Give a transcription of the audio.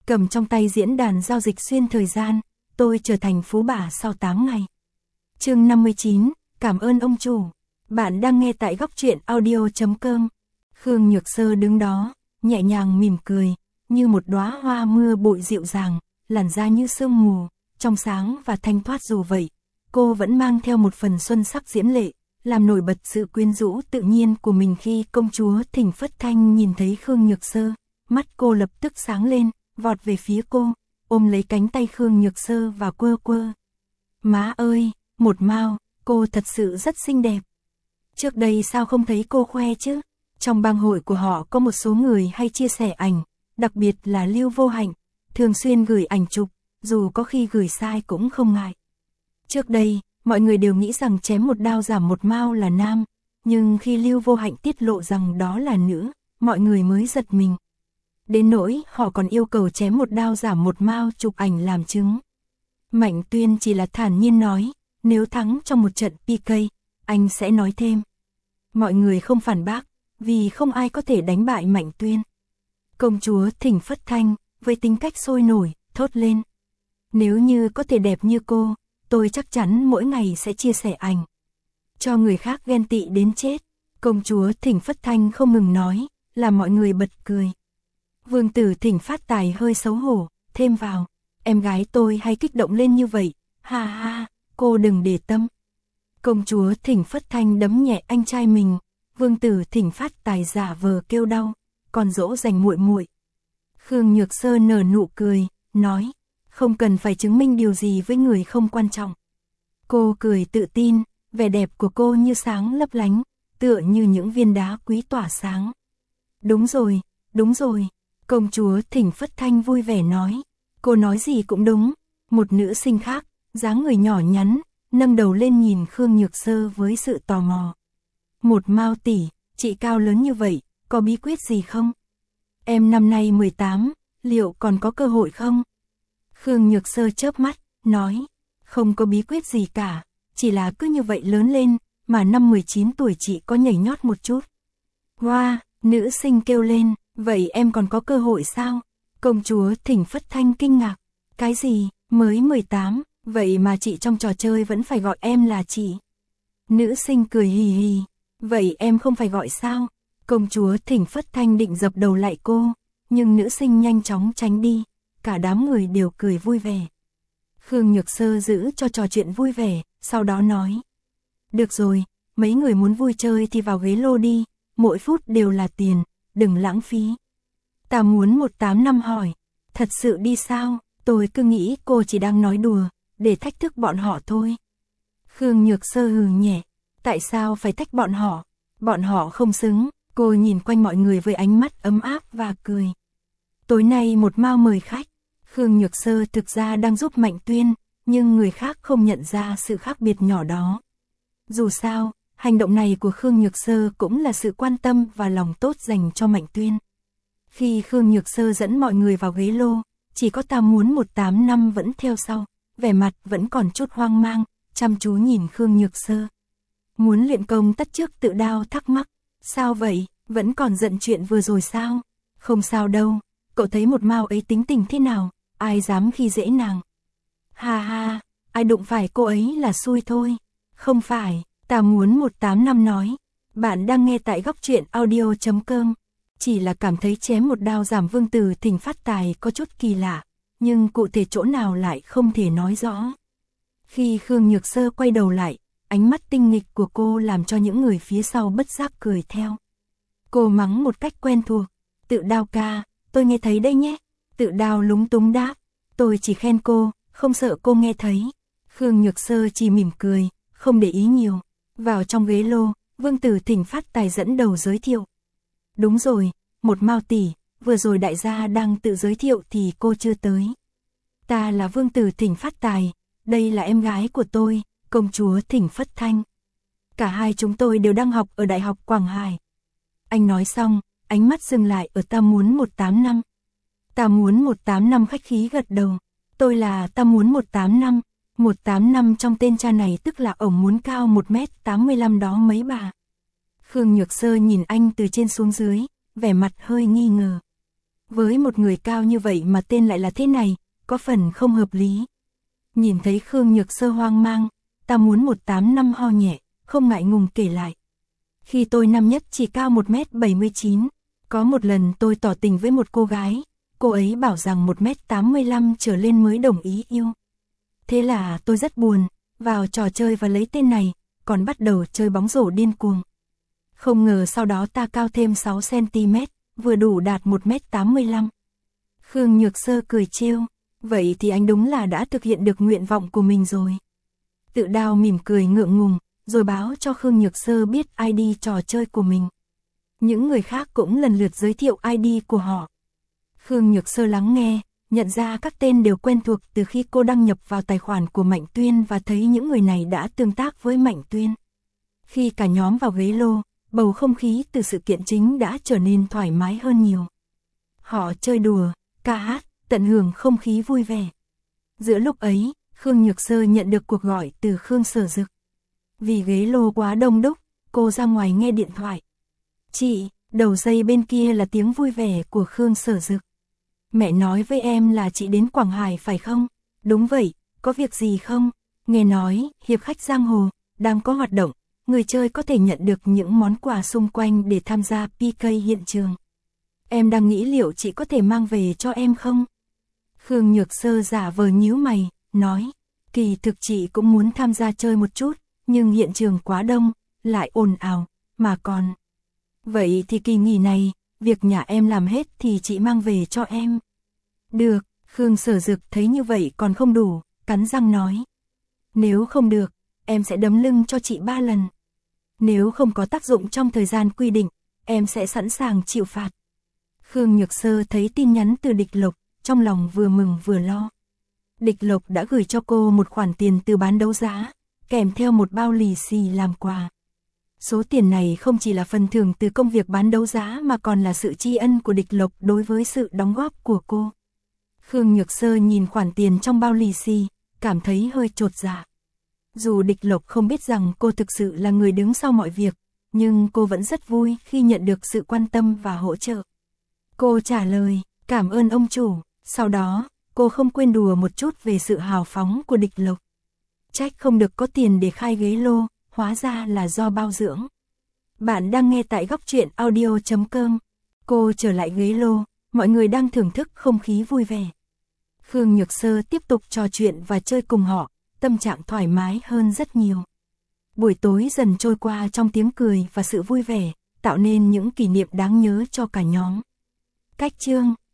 cầm trong tay diễn đàn giao dịch xuyên thời gian, tôi trở thành phú bà sau 8 ngày. Chương 59, cảm ơn ông chủ. Bạn đang nghe tại góc truyện audio.com. Khương Nhược Sơ đứng đó, nhẹ nhàng mỉm cười, như một đóa hoa mưa bụi dịu dàng, làn da như sương mù, trong sáng và thanh thoát. Dù vậy, cô vẫn mang theo một phần xuân sắc diễm lệ, làm nổi bật sự quyến rũ tự nhiên của mình. Khi công chúa Thỉnh Phất Thanh nhìn thấy Khương Nhược Sơ, mắt cô lập tức sáng lên, vọt về phía cô, ôm lấy cánh tay Khương Nhược Sơ và quơ quơ. Má ơi, một Mao, cô thật sự rất xinh đẹp. Trước đây sao không thấy cô khoe chứ? Trong bang hội của họ có một số người hay chia sẻ ảnh, đặc biệt là Lưu Vô Hạnh, thường xuyên gửi ảnh chụp, dù có khi gửi sai cũng không ngại. Trước đây, mọi người đều nghĩ rằng chém một đao giảm một Mao là nam, nhưng khi Lưu Vô Hạnh tiết lộ rằng đó là nữ, mọi người mới giật mình. Đến nỗi họ còn yêu cầu chém một đao giảm một Mao chụp ảnh làm chứng. Mạnh Tuyên chỉ là thản nhiên nói, nếu thắng trong một trận PK, anh sẽ nói thêm. Mọi người không phản bác, vì không ai có thể đánh bại Mạnh Tuyên. Công chúa Thỉnh Phất Thanh, với tính cách sôi nổi, thốt lên. Nếu như có thể đẹp như cô, tôi chắc chắn mỗi ngày sẽ chia sẻ ảnh. Cho người khác ghen tị đến chết. Công chúa Thỉnh Phất Thanh không ngừng nói, làm mọi người bật cười. Vương tử Thỉnh Phát Tài hơi xấu hổ, thêm vào. Em gái tôi hay kích động lên như vậy, ha ha, cô đừng để tâm. Công chúa Thỉnh Phất Thanh đấm nhẹ anh trai mình. Vương tử Thỉnh Phát Tài giả vờ kêu đau, còn dỗ dành muội muội. Khương Nhược Sơ nở nụ cười, nói, không cần phải chứng minh điều gì với người không quan trọng. Cô cười tự tin, vẻ đẹp của cô như sáng lấp lánh, tựa như những viên đá quý tỏa sáng. Đúng rồi, công chúa Thỉnh Phất Thanh vui vẻ nói, cô nói gì cũng đúng. Một nữ sinh khác, dáng người nhỏ nhắn, nâng đầu lên nhìn Khương Nhược Sơ với sự tò mò. Một Mao tỷ, chị cao lớn như vậy, có bí quyết gì không? Em năm nay 18, liệu còn có cơ hội không? Khương Nhược Sơ chớp mắt, nói, không có bí quyết gì cả, chỉ là cứ như vậy lớn lên, mà năm 19 tuổi chị có nhảy nhót một chút. Wow, nữ sinh kêu lên, vậy em còn có cơ hội sao? Công chúa Thỉnh Phất Thanh kinh ngạc, cái gì, mới 18, vậy mà chị trong trò chơi vẫn phải gọi em là chị. Nữ sinh cười hì hì, vậy em không phải gọi sao? Công chúa Thỉnh Phất Thanh định dập đầu lại cô, nhưng nữ sinh nhanh chóng tránh đi, cả đám người đều cười vui vẻ. Khương Nhược Sơ giữ cho trò chuyện vui vẻ, sau đó nói. Được rồi, mấy người muốn vui chơi thì vào ghế lô đi, mỗi phút đều là tiền, đừng lãng phí. Ta muốn 185 hỏi, thật sự đi sao? Tôi cứ nghĩ cô chỉ đang nói đùa, để thách thức bọn họ thôi. Khương Nhược Sơ hừ nhẹ, tại sao phải thách bọn họ không xứng. Cô nhìn quanh mọi người với ánh mắt ấm áp và cười. Tối nay một Mao mời khách. Khương Nhược Sơ thực ra đang giúp Mạnh Tuyên, nhưng người khác không nhận ra sự khác biệt nhỏ đó. Dù sao, hành động này của Khương Nhược Sơ cũng là sự quan tâm và lòng tốt dành cho Mạnh Tuyên. Khi Khương Nhược Sơ dẫn mọi người vào ghế lô, chỉ có Ta Muốn 185 vẫn theo sau, vẻ mặt vẫn còn chút hoang mang, chăm chú nhìn Khương Nhược Sơ. Muốn luyện công tất trước tự đao thắc mắc, sao vậy, vẫn còn giận chuyện vừa rồi sao? Không sao đâu, cậu thấy một Mao ấy tính tình thế nào, ai dám khi dễ nàng. Ha ha, ai đụng phải cô ấy là xui thôi. Không phải, Ta Muốn 185 nói, bạn đang nghe tại góc truyện audio.com. Chỉ là cảm thấy chém một đao giảm Vương tử Thỉnh Phát Tài có chút kỳ lạ, nhưng cụ thể chỗ nào lại không thể nói rõ. Khi Khương Nhược Sơ quay đầu lại, ánh mắt tinh nghịch của cô làm cho những người phía sau bất giác cười theo. Cô mắng một cách quen thuộc, Tự Đao ca, tôi nghe thấy đây nhé. Tự Đao lúng túng đáp, tôi chỉ khen cô, không sợ cô nghe thấy. Khương Nhược Sơ chỉ mỉm cười, không để ý nhiều. Vào trong ghế lô, Vương tử Thỉnh Phát Tài dẫn đầu giới thiệu. Đúng rồi, một Mao tỷ, vừa rồi đại gia đang tự giới thiệu thì cô chưa tới. Ta là Vương tử Thỉnh Phát Tài, đây là em gái của tôi, công chúa Thỉnh Phất Thanh. Cả hai chúng tôi đều đang học ở Đại học Quảng Hải. Anh nói xong, ánh mắt dừng lại ở Ta Muốn 185. Ta Muốn 185 khách khí gật đầu. Tôi là Ta Muốn 185. 185 trong tên cha này tức là ổng muốn cao 1m85 đó mấy bà. Khương Nhược Sơ nhìn anh từ trên xuống dưới, vẻ mặt hơi nghi ngờ. Với một người cao như vậy mà tên lại là thế này, có phần không hợp lý. Nhìn thấy Khương Nhược Sơ hoang mang, ta muốn 185 ho nhẹ, không ngại ngùng kể lại. Khi tôi năm nhất chỉ cao 1m79, có một lần tôi tỏ tình với một cô gái, cô ấy bảo rằng 1m85 trở lên mới đồng ý yêu. Thế là tôi rất buồn, vào trò chơi và lấy tên này, còn bắt đầu chơi bóng rổ điên cuồng. Không ngờ sau đó ta cao thêm 6cm, vừa đủ đạt 1m85. Khương Nhược Sơ cười trêu, vậy thì anh đúng là đã thực hiện được nguyện vọng của mình rồi. Tự Đao mỉm cười ngượng ngùng, rồi báo cho Khương Nhược Sơ biết ID trò chơi của mình. Những người khác cũng lần lượt giới thiệu ID của họ. Khương Nhược Sơ lắng nghe, nhận ra các tên đều quen thuộc từ khi cô đăng nhập vào tài khoản của Mạnh Tuyên và thấy những người này đã tương tác với Mạnh Tuyên. Khi cả nhóm vào ghế lô, bầu không khí từ sự kiện chính đã trở nên thoải mái hơn nhiều. Họ chơi đùa, ca hát, tận hưởng không khí vui vẻ. Giữa lúc ấy, Khương Nhược Sơ nhận được cuộc gọi từ Khương Sở Dực. Vì ghế lô quá đông đúc, cô ra ngoài nghe điện thoại. Chị, đầu dây bên kia là tiếng vui vẻ của Khương Sở Dực. Mẹ nói với em là chị đến Quảng Hải phải không? Đúng vậy, có việc gì không? Nghe nói, hiệp khách giang hồ, đang có hoạt động, người chơi có thể nhận được những món quà xung quanh để tham gia PK hiện trường. Em đang nghĩ liệu chị có thể mang về cho em không? Khương Nhược Sơ giả vờ nhíu mày, nói, kỳ thực chị cũng muốn tham gia chơi một chút, nhưng hiện trường quá đông, lại ồn ào, mà còn. Vậy thì kỳ nghỉ này, việc nhà em làm hết thì chị mang về cho em. Được, Khương Sở Dực thấy như vậy còn không đủ, cắn răng nói. Nếu không được, em sẽ đấm lưng cho chị 3 lần. Nếu không có tác dụng trong thời gian quy định, em sẽ sẵn sàng chịu phạt. Khương Nhược Sơ thấy tin nhắn từ Địch Lộc, trong lòng vừa mừng vừa lo. Địch Lộc đã gửi cho cô một khoản tiền từ bán đấu giá, kèm theo một bao lì xì làm quà. Số tiền này không chỉ là phần thưởng từ công việc bán đấu giá mà còn là sự tri ân của Địch Lộc đối với sự đóng góp của cô. Khương Nhược Sơ nhìn khoản tiền trong bao lì xì, cảm thấy hơi chột dạ. Dù Địch Lộc không biết rằng cô thực sự là người đứng sau mọi việc, nhưng cô vẫn rất vui khi nhận được sự quan tâm và hỗ trợ. Cô trả lời, cảm ơn ông chủ, sau đó, cô không quên đùa một chút về sự hào phóng của Địch Lộc. Trách không được có tiền để khai ghế lô, hóa ra là do bao dưỡng. Bạn đang nghe tại góc truyện audio.com. Cô trở lại ghế lô, mọi người đang thưởng thức không khí vui vẻ. Khương Nhược Sơ tiếp tục trò chuyện và chơi cùng họ, tâm trạng thoải mái hơn rất nhiều. Buổi tối dần trôi qua trong tiếng cười và sự vui vẻ, tạo nên những kỷ niệm đáng nhớ cho cả nhóm. Cách chương